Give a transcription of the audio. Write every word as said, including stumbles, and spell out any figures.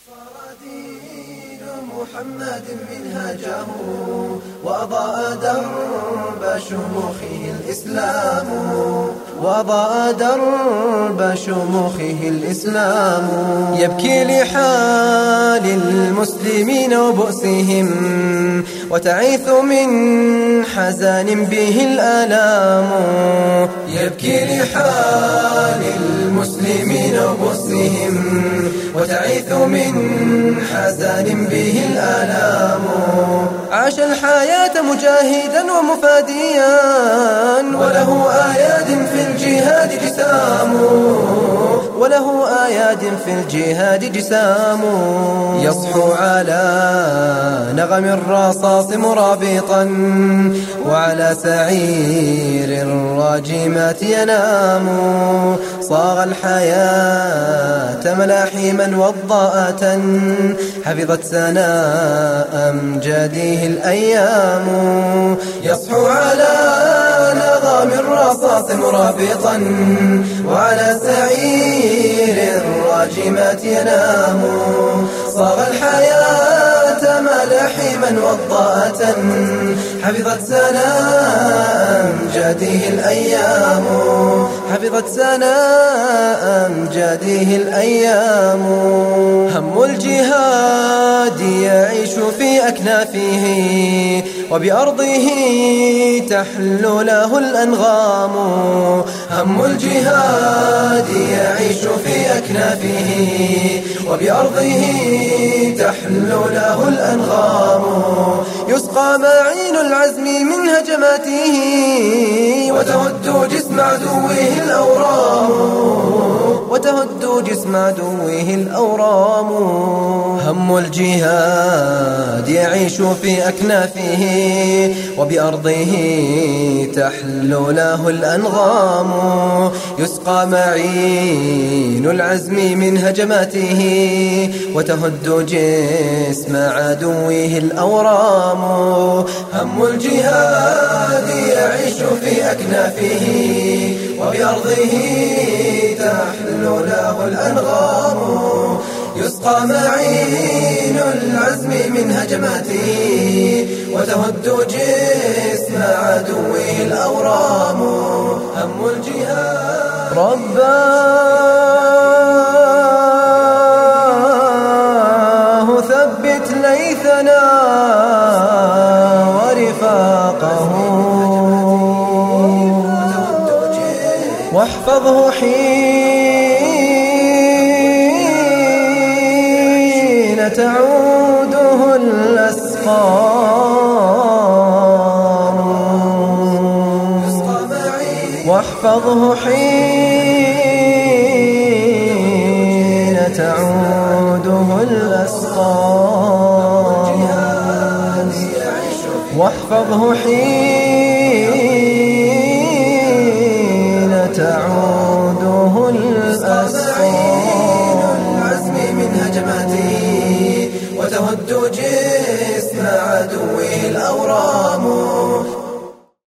صار دين محمد منهجه وأضاء درب شموخه الإسلام وأضاء درب شموخه الإسلام يبكي لحال المسلمين وبؤسهم وتعيث من حزن به الآلام يبكي لحال المسلمين وبؤسهم وتعيث من حزن به الآلام عاش الحياة مجاهدا ومفاديا وله آيات في الجهاد جسام وله آيات في الجهاد جسام يصحو على نغم الرصاص مرابطا وعلى سعير الراجمات ينام صاغ الحياة ملاحما وضاءة حفظت سناء أمجاده الأيام يصحو على نغم الرصاص مرابطا وعلى سعير الراجمات ينام صاغ الحياة ملاحما وضاءة حفظت سناء أمجاده الأيام حفظت سناء أمجاده الأيام هم الجهاد يعيش في أكنافه وبأرضه تحلو له الأنغام هم الجهاد يعيش في أكنافه وبأرضه تحلو له الأنغام يسقى معين العزم من هجماته وتهد جسم عدوه الأورام وتهد جسم عدوه الأورام هم الجهاد يعيش في أكنافه وبأرضه تحلو له الأنغام يسقى معين العزم من هجماته وتهد جسم عدوه الأورام هم الجهاد يعيش في أكنافه وبأرضه تحلو له الأنغام يسقى معين العزم من هجماته وتهد جسم عدوه الأورام هم الجهاد رباه ثبت ليثنا ورفاقه واحفظه حين تعوده الأسقام واحفظه حين تعوده الأسقام واحفظه حين